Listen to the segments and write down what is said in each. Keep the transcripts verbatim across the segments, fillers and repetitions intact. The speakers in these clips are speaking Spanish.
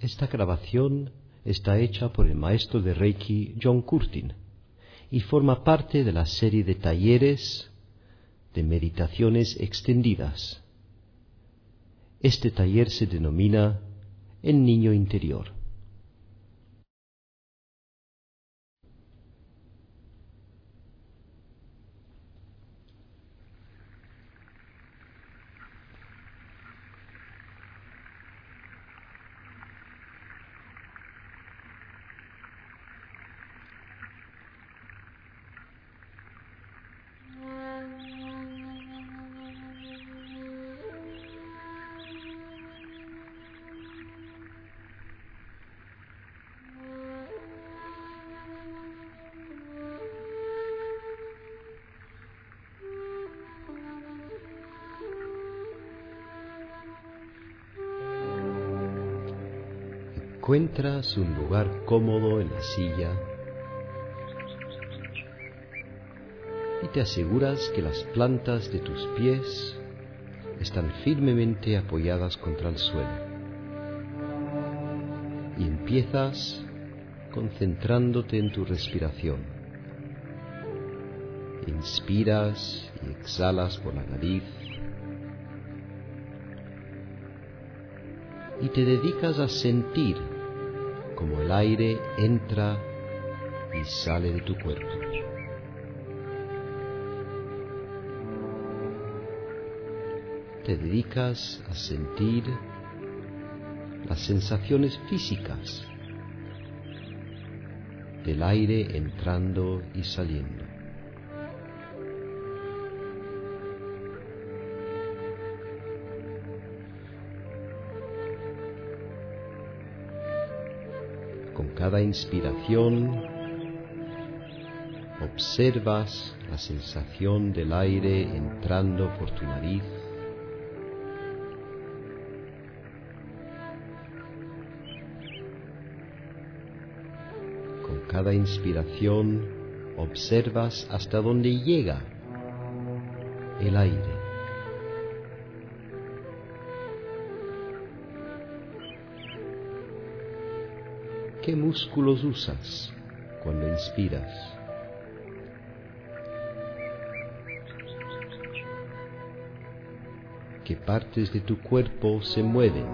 Esta grabación está hecha por el maestro de Reiki John Curtin y forma parte de la serie de talleres de meditaciones extendidas. Este taller se denomina El Niño Interior. Encuentras un lugar cómodo en la silla y te aseguras que las plantas de tus pies están firmemente apoyadas contra el suelo. Y empiezas concentrándote en tu respiración. Inspiras y exhalas por la nariz y te dedicas a sentir como el aire entra y sale de tu cuerpo. Te dedicas a sentir las sensaciones físicas del aire entrando y saliendo. Con cada inspiración observas la sensación del aire entrando por tu nariz. Con cada inspiración observas hasta dónde llega el aire. ¿Qué músculos usas cuando inspiras? ¿Qué partes de tu cuerpo se mueven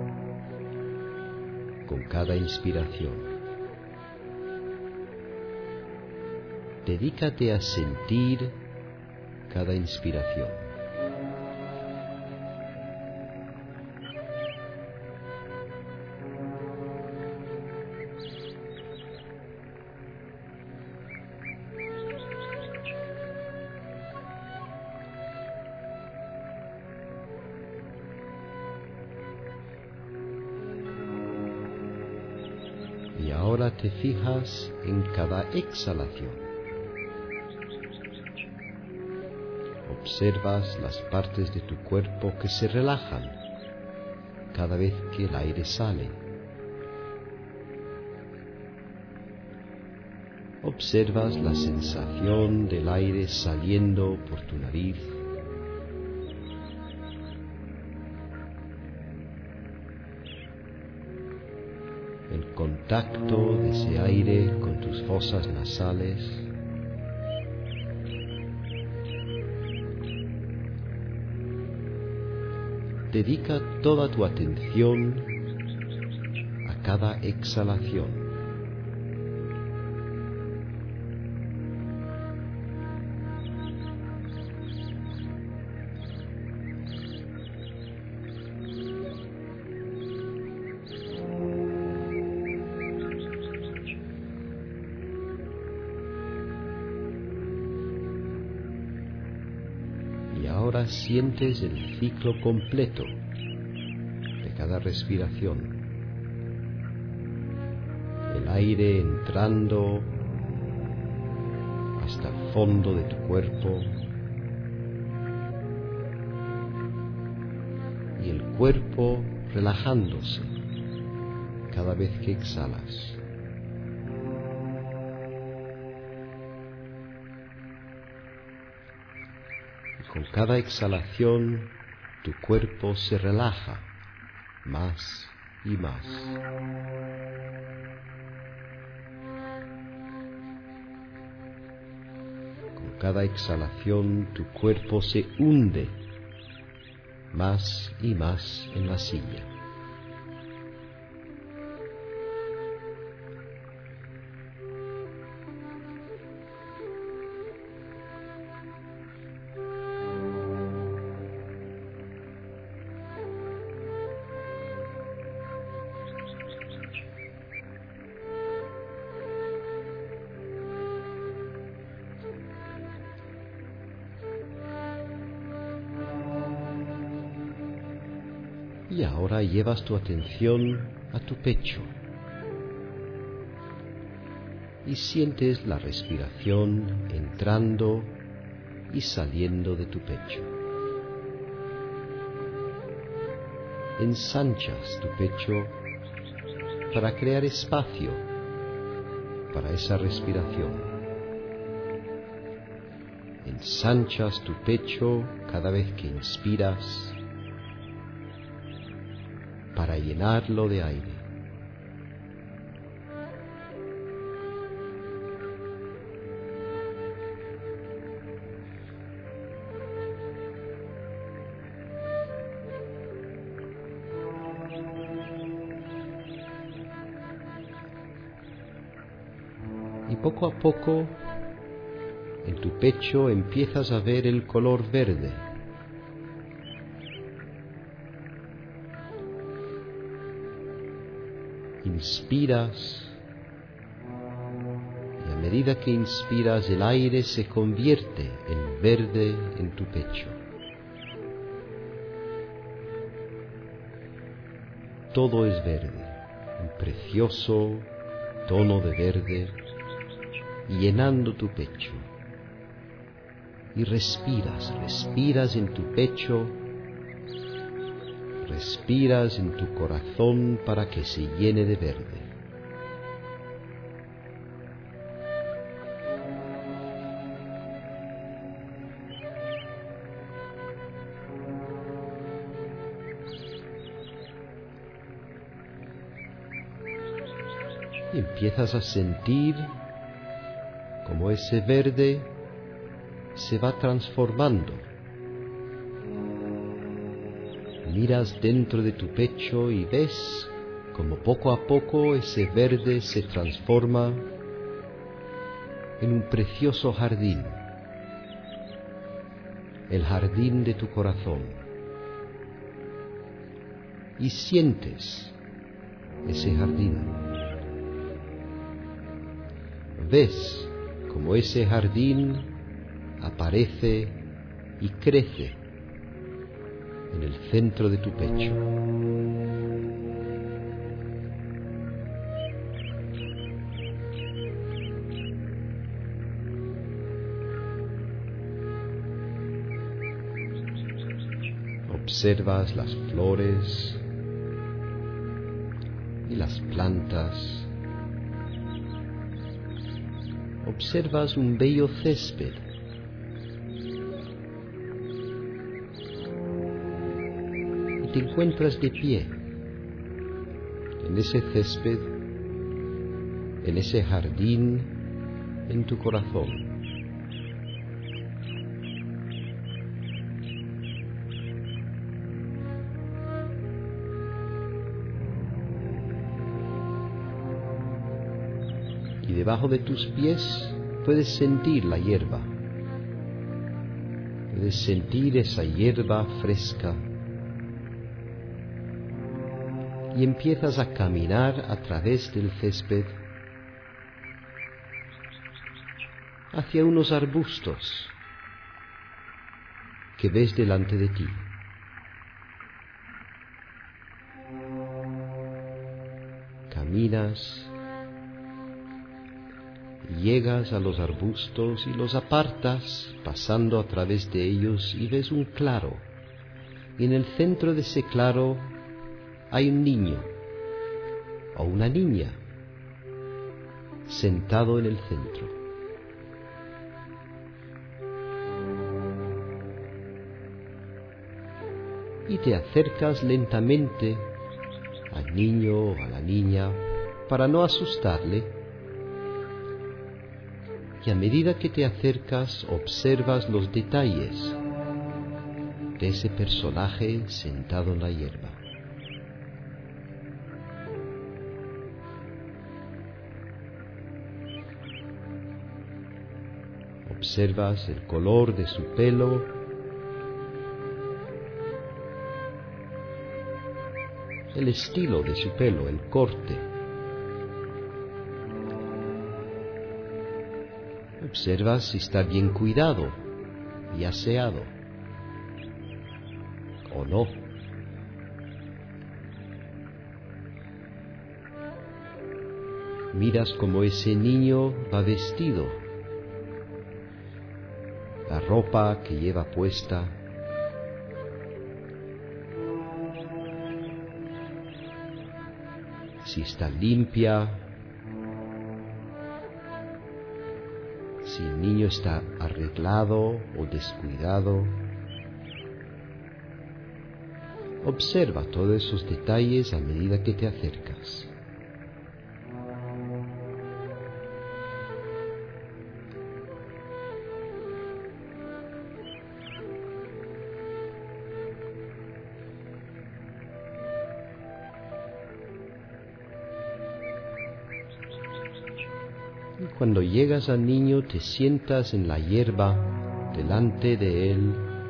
con cada inspiración? Dedícate a sentir cada inspiración. Y ahora te fijas en cada exhalación. Observas las partes de tu cuerpo que se relajan cada vez que el aire sale. Observas la sensación del aire saliendo por tu nariz. El contacto de ese aire con tus fosas nasales. Dedica toda tu atención a cada exhalación. Y ahora sientes el ciclo completo de cada respiración. El aire entrando hasta el fondo de tu cuerpo y el cuerpo relajándose cada vez que exhalas. Con cada exhalación, tu cuerpo se relaja más y más. Con cada exhalación tu cuerpo se hunde más y más en la silla. Y ahora llevas tu atención a tu pecho y sientes la respiración entrando y saliendo de tu pecho. Ensanchas tu pecho para crear espacio para esa respiración. Ensanchas tu pecho cada vez que inspiras para llenarlo de aire. Y poco a poco en tu pecho empiezas a ver el color verde. Inspiras y a medida que inspiras el aire se convierte en verde en tu pecho. Todo es verde, un precioso tono de verde llenando tu pecho. Y respiras, respiras en tu pecho, respiras en tu corazón para que se llene de verde. Y empiezas a sentir como ese verde se va transformando. Miras dentro de tu pecho y ves como poco a poco ese verde se transforma en un precioso jardín, el jardín de tu corazón. Y sientes ese jardín. Ves como ese jardín aparece y crece en el centro de tu pecho. Observas las flores y las plantas. Observas un bello césped. Y te encuentras de pie en ese césped, en ese jardín, en tu corazón. Y debajo de tus pies puedes sentir la hierba. Puedes sentir esa hierba fresca. Y empiezas a caminar a través del césped hacia unos arbustos que ves delante de ti. Caminas, llegas a los arbustos y los apartas, pasando a través de ellos, y ves un claro. Y en el centro de ese claro hay un niño o una niña sentado en el centro. Y te acercas lentamente al niño o a la niña para no asustarle. Y a medida que te acercas, observas los detalles de ese personaje sentado en la hierba. Observas el color de su pelo, el estilo de su pelo, el corte. Observas si está bien cuidado y aseado o no. Miras cómo ese niño va vestido, la ropa que lleva puesta. Si está limpia, si el niño está arreglado o descuidado. Observa todos esos detalles a medida que te acercas. Y cuando llegas al niño, te sientas en la hierba delante de él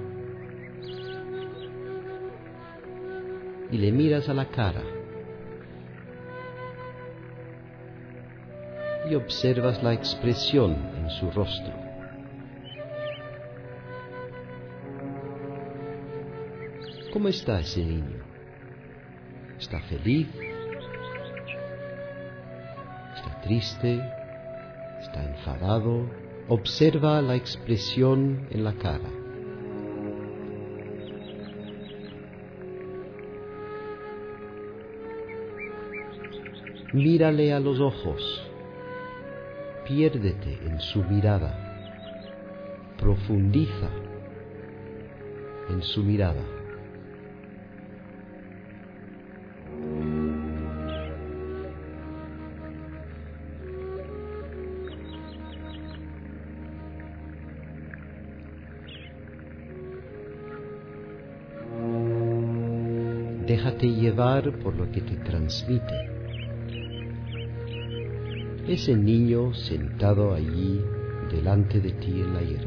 y le miras a la cara y observas la expresión en su rostro. ¿Cómo está ese niño? ¿Está feliz? ¿Está triste? ¿Está enfadado? Observa la expresión en la cara. Mírale a los ojos. Piérdete en su mirada. Profundiza en su mirada. Déjate llevar por lo que te transmite. Ese niño sentado allí delante de ti en la hierba.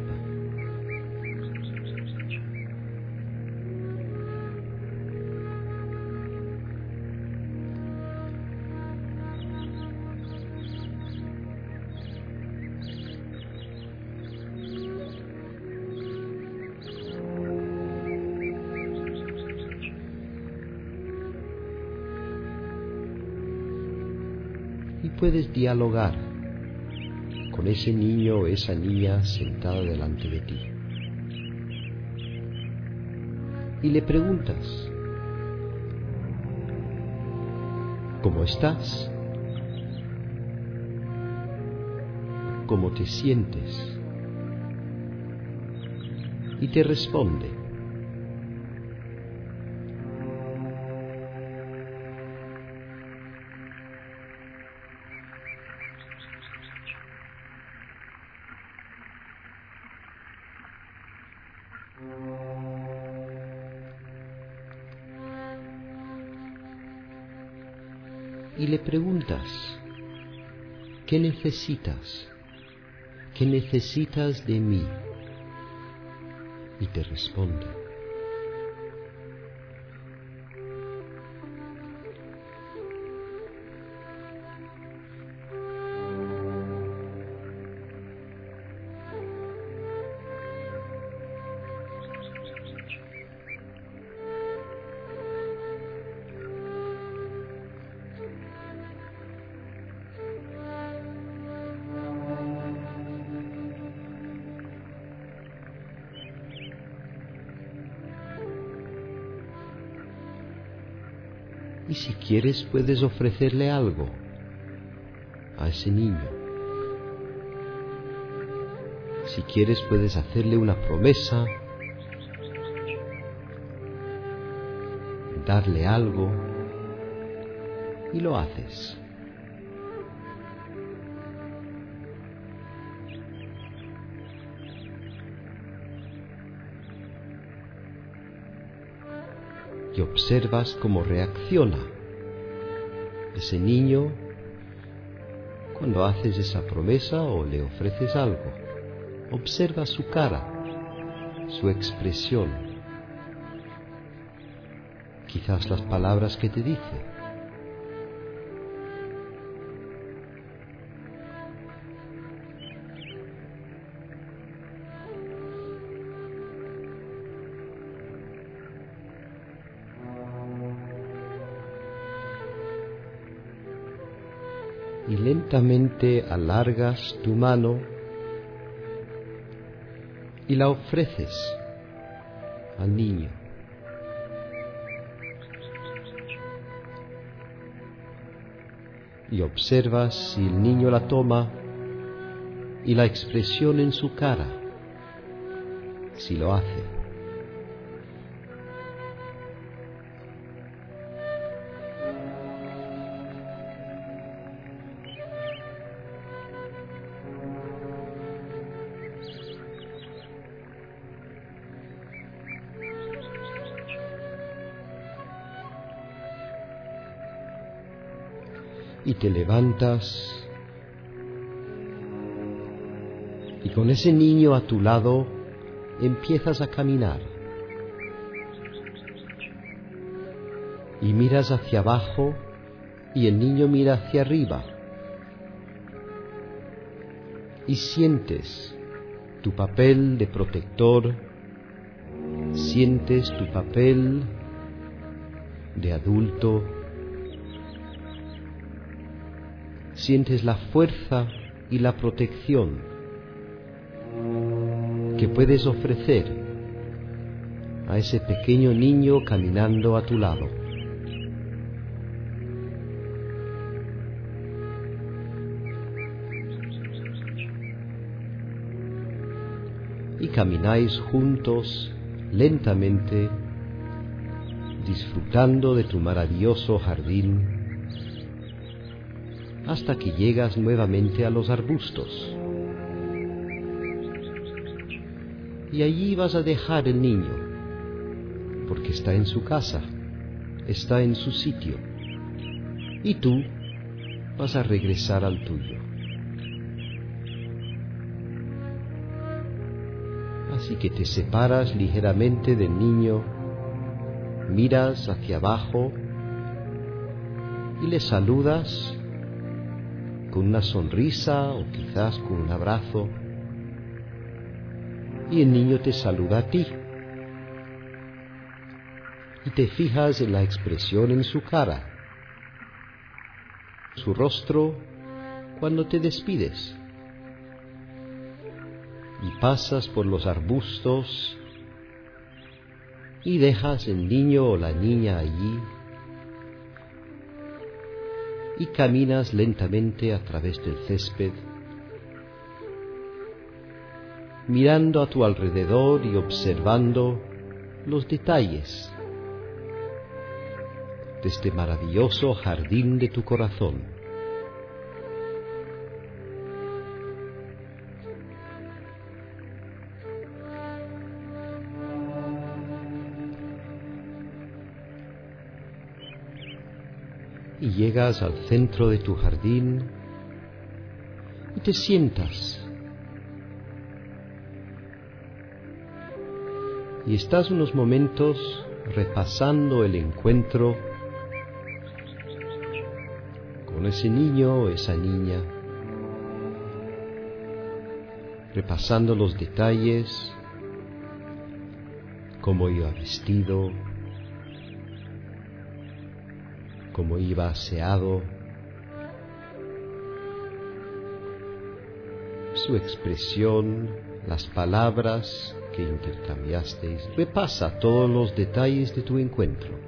Y puedes dialogar con ese niño o esa niña sentada delante de ti. Y le preguntas, ¿cómo estás? ¿Cómo te sientes? Y te responde. Y le preguntas, ¿qué necesitas? ¿Qué necesitas de mí? Y te responde. Y si quieres puedes ofrecerle algo a ese niño. Si quieres puedes hacerle una promesa, darle algo, y lo haces. Y observas cómo reacciona ese niño cuando haces esa promesa o le ofreces algo. Observa su cara, su expresión, quizás las palabras que te dice. Y lentamente alargas tu mano y la ofreces al niño. Y observas si el niño la toma y la expresión en su cara, si lo hace. Y te levantas y con ese niño a tu lado empiezas a caminar y miras hacia abajo y el niño mira hacia arriba y sientes tu papel de protector, sientes tu papel de adulto, sientes la fuerza y la protección que puedes ofrecer a ese pequeño niño caminando a tu lado. Y camináis juntos lentamente, disfrutando de tu maravilloso jardín, hasta que llegas nuevamente a los arbustos. Y allí vas a dejar el niño, porque está en su casa, está en su sitio, y tú vas a regresar al tuyo. Así que te separas ligeramente del niño, miras hacia abajo y le saludas con una sonrisa o quizás con un abrazo, y el niño te saluda a ti. Y te fijas en la expresión en su cara, su rostro cuando te despides. Y pasas por los arbustos y dejas el niño o la niña allí y caminas lentamente a través del césped, mirando a tu alrededor y observando los detalles de este maravilloso jardín de tu corazón. Y llegas al centro de tu jardín y te sientas. Y estás unos momentos repasando el encuentro con ese niño o esa niña, repasando los detalles, cómo iba vestido, cómo iba aseado, su expresión, las palabras que intercambiasteis. Repasa todos los detalles de tu encuentro.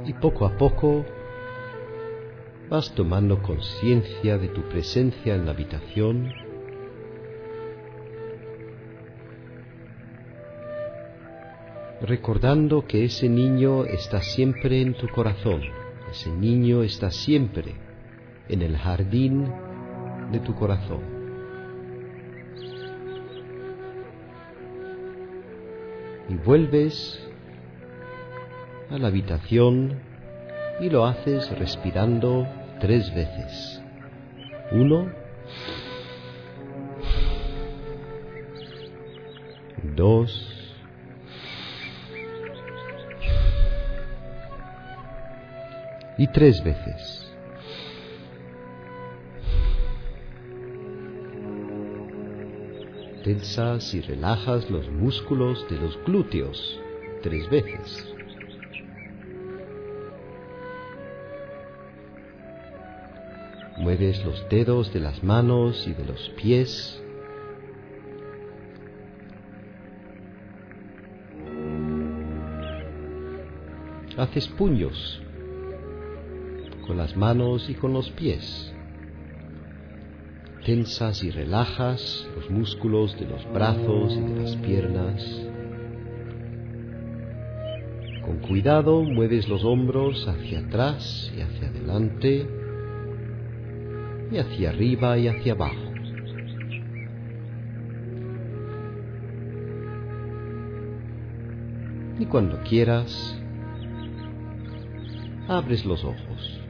Y poco a poco vas tomando conciencia de tu presencia en la habitación, recordando que ese niño está siempre en tu corazón, ese niño está siempre en el jardín de tu corazón. Y vuelves a la habitación y lo haces respirando tres veces. Uno, dos, y tres veces. Tensas y relajas los músculos de los glúteos tres veces. Mueves los dedos de las manos y de los pies. Haces puños con las manos y con los pies. Tensas y relajas los músculos de los brazos y de las piernas. Con cuidado mueves los hombros hacia atrás y hacia adelante, y hacia arriba y hacia abajo. Y cuando quieras, abres los ojos.